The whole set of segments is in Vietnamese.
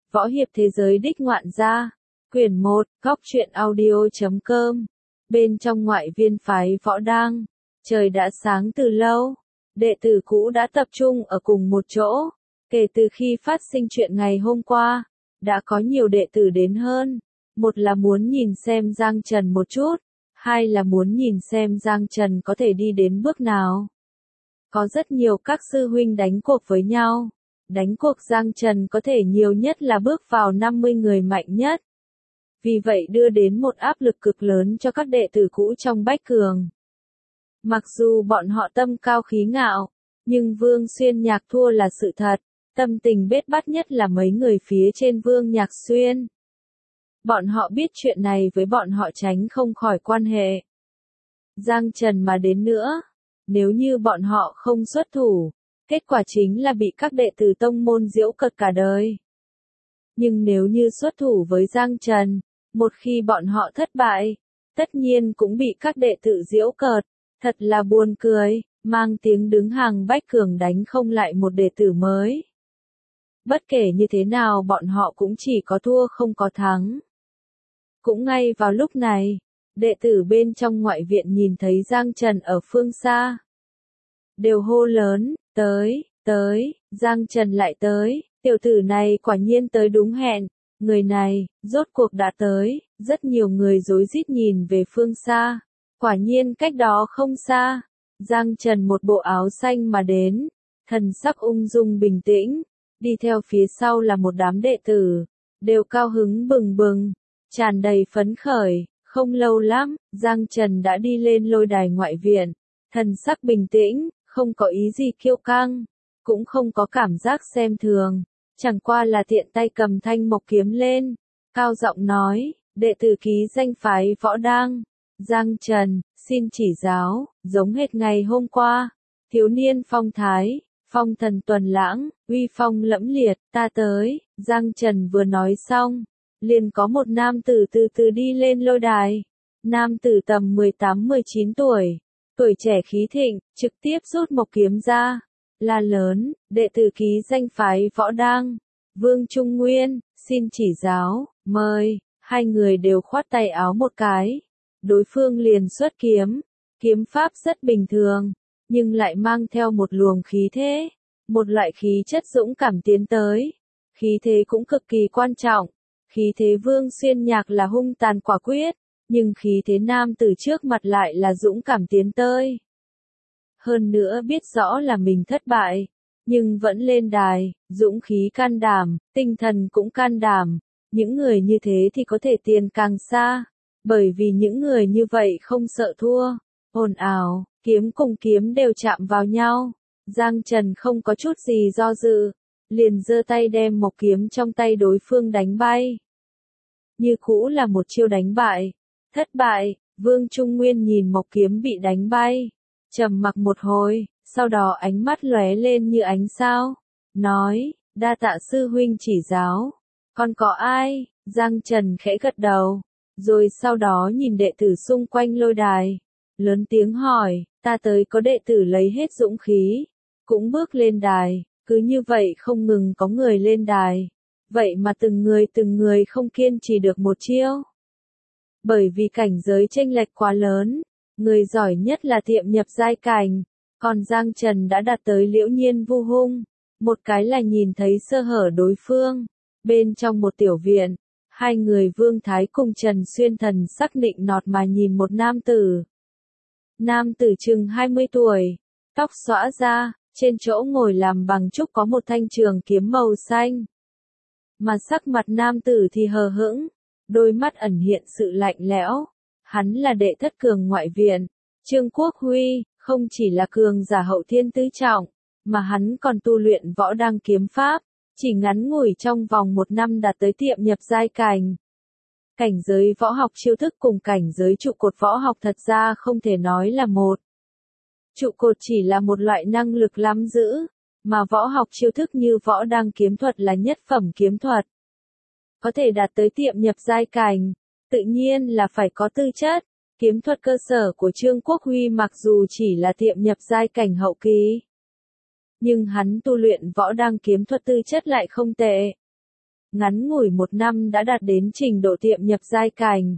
Võ hiệp thế giới đích ngoạn gia. Quyển 1, Góc truyện audio.com. Bên trong ngoại viên phái Võ Đang, trời đã sáng từ lâu. Đệ tử cũ đã tập trung ở cùng một chỗ. Kể từ khi phát sinh chuyện ngày hôm qua, đã có nhiều đệ tử đến hơn. Một là muốn nhìn xem Giang Trần một chút, hai là muốn nhìn xem Giang Trần có thể đi đến bước nào. Có rất nhiều các sư huynh đánh cuộc với nhau. Đánh cuộc Giang Trần có thể nhiều nhất là bước vào 50 người mạnh nhất. Vì vậy đưa đến một áp lực cực lớn cho các đệ tử cũ trong Bách Cường. Mặc dù bọn họ tâm cao khí ngạo, nhưng Vương Xuyên Nhạc thua là sự thật, tâm tình bết bát nhất là mấy người phía trên Vương Nhạc Xuyên. Bọn họ biết chuyện này với bọn họ tránh không khỏi quan hệ. Giang Trần mà đến nữa, nếu như bọn họ không xuất thủ, kết quả chính là bị các đệ tử tông môn giễu cợt cả đời. Nhưng nếu như xuất thủ với Giang Trần, một khi bọn họ thất bại, tất nhiên cũng bị các đệ tử giễu cợt, thật là buồn cười, mang tiếng đứng hàng Bách Cường đánh không lại một đệ tử mới. Bất kể như thế nào bọn họ cũng chỉ có thua không có thắng. Cũng ngay vào lúc này, đệ tử bên trong ngoại viện nhìn thấy Giang Trần ở phương xa. Đều hô lớn, tới, Giang Trần lại tới, tiểu tử này quả nhiên tới đúng hẹn, người này, rốt cuộc đã tới, rất nhiều người rối rít nhìn về phương xa, quả nhiên cách đó không xa, Giang Trần một bộ áo xanh mà đến, thần sắc ung dung bình tĩnh, đi theo phía sau là một đám đệ tử, đều cao hứng bừng bừng, tràn đầy phấn khởi, không lâu lắm, Giang Trần đã đi lên lôi đài ngoại viện, thần sắc bình tĩnh, không có ý gì kiêu căng, cũng không có cảm giác xem thường, chẳng qua là tiện tay cầm thanh mộc kiếm lên, cao giọng nói, đệ tử ký danh phái Võ Đang, Giang Trần, xin chỉ giáo, giống hệt ngày hôm qua, thiếu niên phong thái, phong thần tuần lãng, uy phong lẫm liệt, ta tới, Giang Trần vừa nói xong, liền có một nam tử từ từ đi lên lôi đài, nam tử tầm 18-19 tuổi. Tuổi trẻ khí thịnh, trực tiếp rút mộc kiếm ra, la lớn, đệ tử ký danh phái Võ Đang, Vương Trung Nguyên, xin chỉ giáo, mời, hai người đều khoát tay áo một cái, đối phương liền xuất kiếm, kiếm pháp rất bình thường, nhưng lại mang theo một luồng khí thế, một loại khí chất dũng cảm tiến tới, khí thế cũng cực kỳ quan trọng, khí thế Vương Xuyên Nhạc là hung tàn quả quyết. Nhưng khí thế nam từ trước mặt lại là dũng cảm tiến tới. Hơn nữa biết rõ là mình thất bại, nhưng vẫn lên đài, dũng khí can đảm, tinh thần cũng can đảm. Những người như thế thì có thể tiền càng xa, bởi vì những người như vậy không sợ thua. Ồn ào, kiếm cùng kiếm đều chạm vào nhau. Giang Trần không có chút gì do dự, liền giơ tay đem mộc kiếm trong tay đối phương đánh bay. Như cũ là một chiêu đánh bại. Thất bại, Vương Trung Nguyên nhìn mộc kiếm bị đánh bay, trầm mặc một hồi, sau đó ánh mắt lóe lên như ánh sao, nói, đa tạ sư huynh chỉ giáo, còn có ai, Giang Trần khẽ gật đầu, rồi sau đó nhìn đệ tử xung quanh lôi đài, lớn tiếng hỏi, ta tới có đệ tử lấy hết dũng khí, cũng bước lên đài, cứ như vậy không ngừng có người lên đài, vậy mà từng người không kiên trì được một chiêu. Bởi vì cảnh giới chênh lệch quá lớn, người giỏi nhất là tiệm nhập giai cảnh, còn Giang Trần đã đạt tới liễu nhiên vu hung, một cái là nhìn thấy sơ hở đối phương, bên trong một tiểu viện, hai người Vương Thái cùng Trần Xuyên thần sắc nịnh nọt mà nhìn một nam tử. Nam tử chừng 20 tuổi, tóc xõa ra, trên chỗ ngồi làm bằng trúc có một thanh trường kiếm màu xanh. Mà sắc mặt nam tử thì hờ hững. Đôi mắt ẩn hiện sự lạnh lẽo, hắn là đệ thất cường ngoại viện, Trương Quốc Huy, không chỉ là cường giả hậu thiên tứ trọng, mà hắn còn tu luyện võ đăng kiếm pháp, chỉ ngắn ngủi trong vòng 1 năm đạt tới tiệm nhập giai cảnh. Cảnh giới võ học chiêu thức cùng cảnh giới trụ cột võ học thật ra không thể nói là một. Trụ cột chỉ là một loại năng lực nắm giữ, mà võ học chiêu thức như võ đăng kiếm thuật là nhất phẩm kiếm thuật. Có thể đạt tới tiệm nhập giai cảnh, tự nhiên là phải có tư chất. Kiếm thuật cơ sở của Trương Quốc Huy mặc dù chỉ là tiệm nhập giai cảnh hậu kỳ, nhưng hắn tu luyện võ đăng kiếm thuật tư chất lại không tệ. ngắn ngủi 1 năm đã đạt đến trình độ tiệm nhập giai cảnh.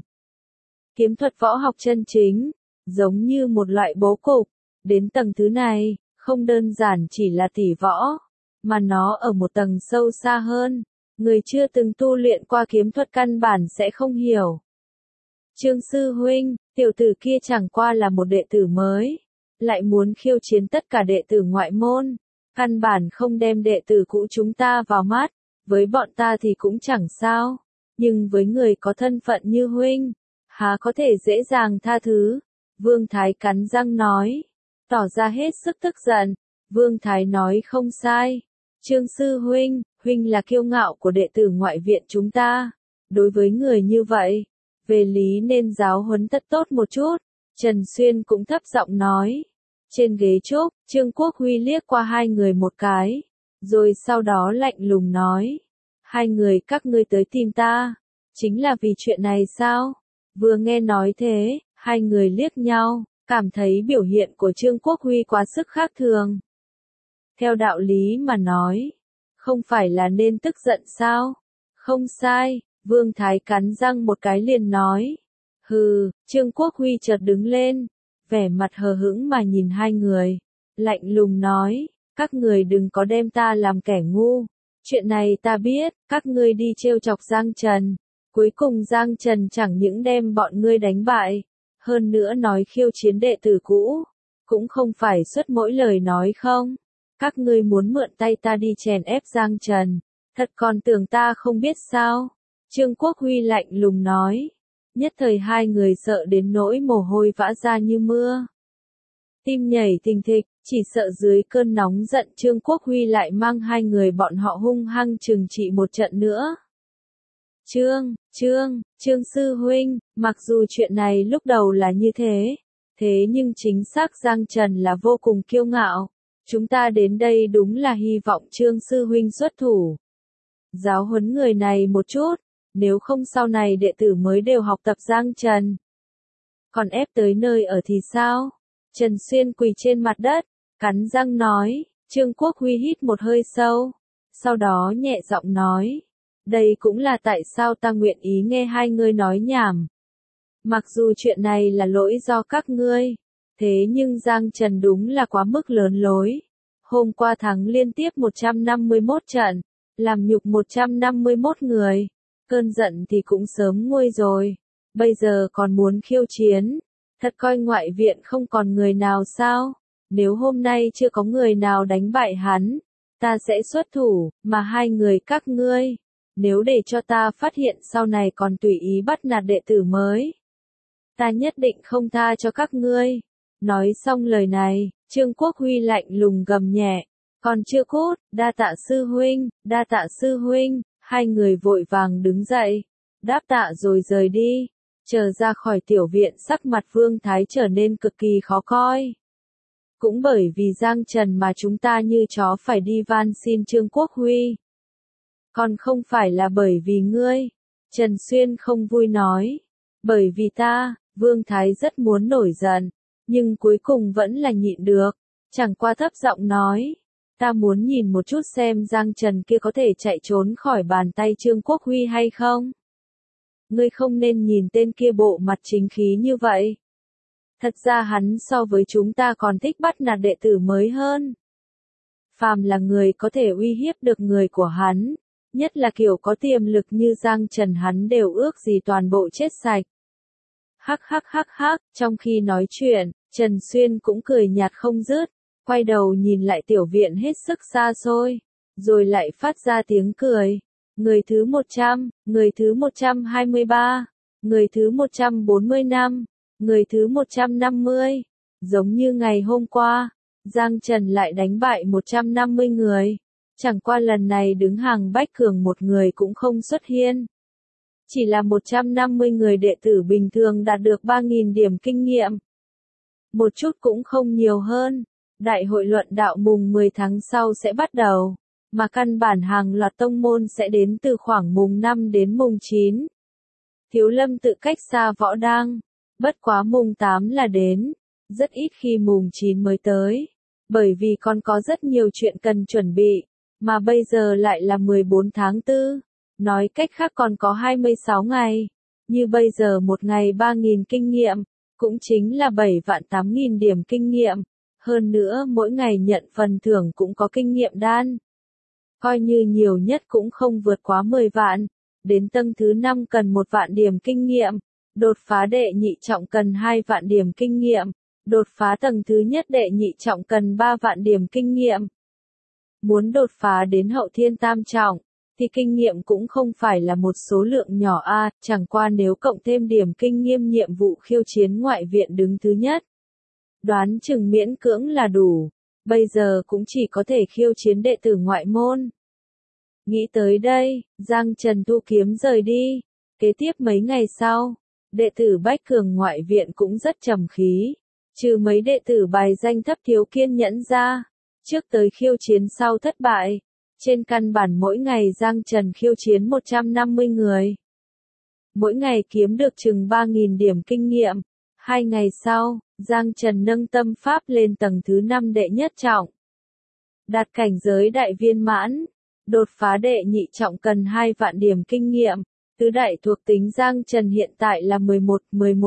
Kiếm thuật võ học chân chính, giống như một loại bố cục, đến tầng thứ này, không đơn giản chỉ là tỷ võ, mà nó ở một tầng sâu xa hơn, người chưa từng tu luyện qua kiếm thuật căn bản sẽ không hiểu. Trương sư huynh, tiểu tử kia chẳng qua là một đệ tử mới, lại muốn khiêu chiến tất cả đệ tử ngoại môn, căn bản không đem đệ tử cũ chúng ta vào mắt, với bọn ta thì cũng chẳng sao, nhưng với người có thân phận như huynh, há có thể dễ dàng tha thứ. Vương Thái cắn răng nói, tỏ ra hết sức tức giận. Vương Thái nói không sai. Trương sư huynh, huynh là kiêu ngạo của đệ tử ngoại viện chúng ta. Đối với người như vậy, về lý nên giáo huấn tất tốt một chút. Trần Xuyên cũng thấp giọng nói. Trên ghế trúc, Trương Quốc Huy liếc qua hai người một cái, rồi sau đó lạnh lùng nói. Hai người các ngươi tới tìm ta, chính là vì chuyện này sao? Vừa nghe nói thế, hai người liếc nhau, cảm thấy biểu hiện của Trương Quốc Huy quá sức khác thường. Theo đạo lý mà nói, không phải là nên tức giận sao? Không sai, Vương Thái cắn răng một cái liền nói. Hừ, Trương Quốc Huy chợt đứng lên, vẻ mặt hờ hững mà nhìn hai người, lạnh lùng nói, các người đừng có đem ta làm kẻ ngu. Chuyện này ta biết, các ngươi đi trêu chọc Giang Trần. Cuối cùng Giang Trần chẳng những đem bọn ngươi đánh bại, hơn nữa nói khiêu chiến đệ tử cũ, cũng không phải xuất mỗi lời nói không. Các ngươi muốn mượn tay ta đi chèn ép Giang Trần, thật còn tưởng ta không biết sao? Trương Quốc Huy lạnh lùng nói. Nhất thời hai người sợ đến nỗi mồ hôi vã ra như mưa. Tim nhảy thình thịch, chỉ sợ dưới cơn nóng giận Trương Quốc Huy lại mang hai người bọn họ hung hăng trừng trị một trận nữa. Trương sư huynh, mặc dù chuyện này lúc đầu là như thế nhưng chính xác Giang Trần là vô cùng kiêu ngạo. Chúng ta đến đây đúng là hy vọng Trương sư huynh xuất thủ. Giáo huấn người này một chút, nếu không sau này đệ tử mới đều học tập Giang Trần. Còn ép tới nơi ở thì sao? Trần Xuyên quỳ trên mặt đất, cắn răng nói. Trương Quốc Huy hít một hơi sâu, sau đó nhẹ giọng nói. Đây cũng là tại sao ta nguyện ý nghe hai ngươi nói nhảm. Mặc dù chuyện này là lỗi do các ngươi, thế nhưng Giang Trần đúng là quá mức lớn lối. Hôm qua thắng liên tiếp 151 trận, làm nhục 151 người. Cơn giận thì cũng sớm nguôi rồi, bây giờ còn muốn khiêu chiến, thật coi ngoại viện không còn người nào sao? Nếu hôm nay chưa có người nào đánh bại hắn, ta sẽ xuất thủ, mà hai người các ngươi, nếu để cho ta phát hiện sau này còn tùy ý bắt nạt đệ tử mới, ta nhất định không tha cho các ngươi. Nói xong lời này, Trương Quốc Huy lạnh lùng gầm nhẹ, còn chưa cút, đa tạ sư huynh. Hai người vội vàng đứng dậy, đáp tạ rồi rời đi. Chờ ra khỏi tiểu viện sắc mặt Vương Thái trở nên cực kỳ khó coi. Cũng bởi vì Giang Trần mà chúng ta như chó phải đi van xin Trương Quốc Huy. Còn không phải là bởi vì ngươi. Trần Xuyên không vui nói. Bởi vì ta, Vương Thái rất muốn nổi giận, nhưng cuối cùng vẫn là nhịn được. Chẳng qua thấp giọng nói. Ta muốn nhìn một chút xem Giang Trần kia có thể chạy trốn khỏi bàn tay Trương Quốc Huy hay không. Ngươi không nên nhìn tên kia bộ mặt chính khí như vậy. Thật ra hắn so với chúng ta còn thích bắt nạt đệ tử mới hơn. Phàm là người có thể uy hiếp được người của hắn, nhất là kiểu có tiềm lực như Giang Trần hắn đều ước gì toàn bộ chết sạch. Hắc, trong khi nói chuyện, Trần Xuyên cũng cười nhạt không dứt. Quay đầu nhìn lại tiểu viện hết sức xa xôi, rồi lại phát ra tiếng cười. Người thứ 100, người thứ 123, người thứ 145, người thứ 150. Giống như ngày hôm qua, Giang Trần lại đánh bại 150 người. Chẳng qua lần này đứng hàng bách cường một người cũng không xuất hiện. Chỉ là 150 người đệ tử bình thường đạt được 3.000 điểm kinh nghiệm. Một chút cũng không nhiều hơn. Đại hội luận đạo mùng 10 tháng sau sẽ bắt đầu, mà căn bản hàng loạt tông môn sẽ đến từ khoảng mùng 5 đến mùng 9. Thiếu Lâm tự cách xa Võ Đang, bất quá mùng 8 là đến, rất ít khi mùng 9 mới tới, bởi vì còn có rất nhiều chuyện cần chuẩn bị, mà bây giờ lại là 14 tháng 4, Nói cách khác còn có 26 ngày. Như bây giờ một ngày 3.000 kinh nghiệm, cũng chính là 7 vạn 8.000 điểm kinh nghiệm. Hơn nữa mỗi ngày nhận phần thưởng cũng có kinh nghiệm đan. Coi như nhiều nhất cũng không vượt quá 10 vạn. Đến tầng thứ 5 cần 1 vạn điểm kinh nghiệm. Đột phá đệ nhị trọng cần 2 vạn điểm kinh nghiệm. Đột phá tầng thứ nhất đệ nhị trọng cần 3 vạn điểm kinh nghiệm. Muốn đột phá đến hậu thiên tam trọng, thì kinh nghiệm cũng không phải là một số lượng nhỏ chẳng qua nếu cộng thêm điểm kinh nghiệm nhiệm vụ khiêu chiến ngoại viện đứng thứ nhất. Đoán chừng miễn cưỡng là đủ, bây giờ cũng chỉ có thể khiêu chiến đệ tử ngoại môn. Nghĩ tới đây, Giang Trần thu kiếm rời đi. Kế tiếp mấy ngày sau, đệ tử Bách Cường ngoại viện cũng rất trầm khí. Trừ mấy đệ tử bài danh thấp thiếu kiên nhẫn ra, trước tới khiêu chiến sau thất bại. Trên căn bản mỗi ngày Giang Trần khiêu chiến 150 người. Mỗi ngày kiếm được chừng 3.000 điểm kinh nghiệm. 2 ngày sau, Giang Trần nâng tâm pháp lên tầng thứ 5 đệ nhất trọng. Đạt cảnh giới đại viên mãn. Đột phá đệ nhị trọng cần 2 vạn điểm kinh nghiệm. Tứ đại thuộc tính Giang Trần hiện tại là 11.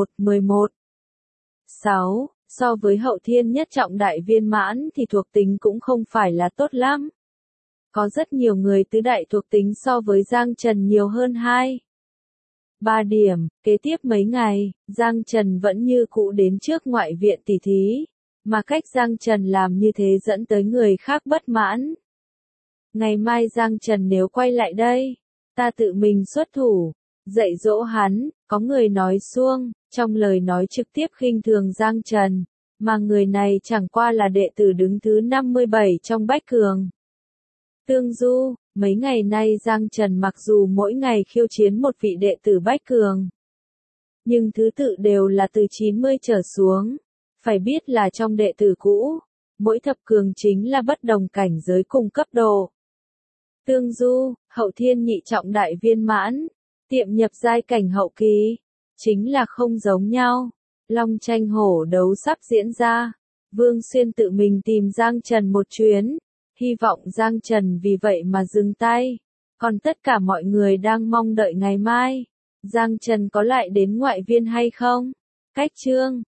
6. So với hậu thiên nhất trọng đại viên mãn thì thuộc tính cũng không phải là tốt lắm. Có rất nhiều người tứ đại thuộc tính so với Giang Trần nhiều hơn 3 điểm. Kế tiếp mấy ngày, Giang Trần vẫn như cũ đến trước ngoại viện tỉ thí. Mà cách Giang Trần làm như thế dẫn tới người khác bất mãn. Ngày mai Giang Trần nếu quay lại đây, ta tự mình xuất thủ, dạy dỗ hắn. Có người nói xuông, trong lời nói trực tiếp khinh thường Giang Trần, mà người này chẳng qua là đệ tử đứng thứ 57 trong Bách Cường. Tương Du, mấy ngày nay Giang Trần mặc dù mỗi ngày khiêu chiến một vị đệ tử Bách Cường, nhưng thứ tự đều là từ 90 trở xuống. Phải biết là trong đệ tử cũ, mỗi thập cường chính là bất đồng cảnh giới cùng cấp độ. Tương Du, hậu thiên nhị trọng đại viên mãn, tiệm nhập giai cảnh hậu kỳ, chính là không giống nhau. Long tranh hổ đấu sắp diễn ra, Vương Xuyên tự mình tìm Giang Trần một chuyến, hy vọng Giang Trần vì vậy mà dừng tay. Còn tất cả mọi người đang mong đợi ngày mai, Giang Trần có lại đến ngoại viên hay không? Cách chương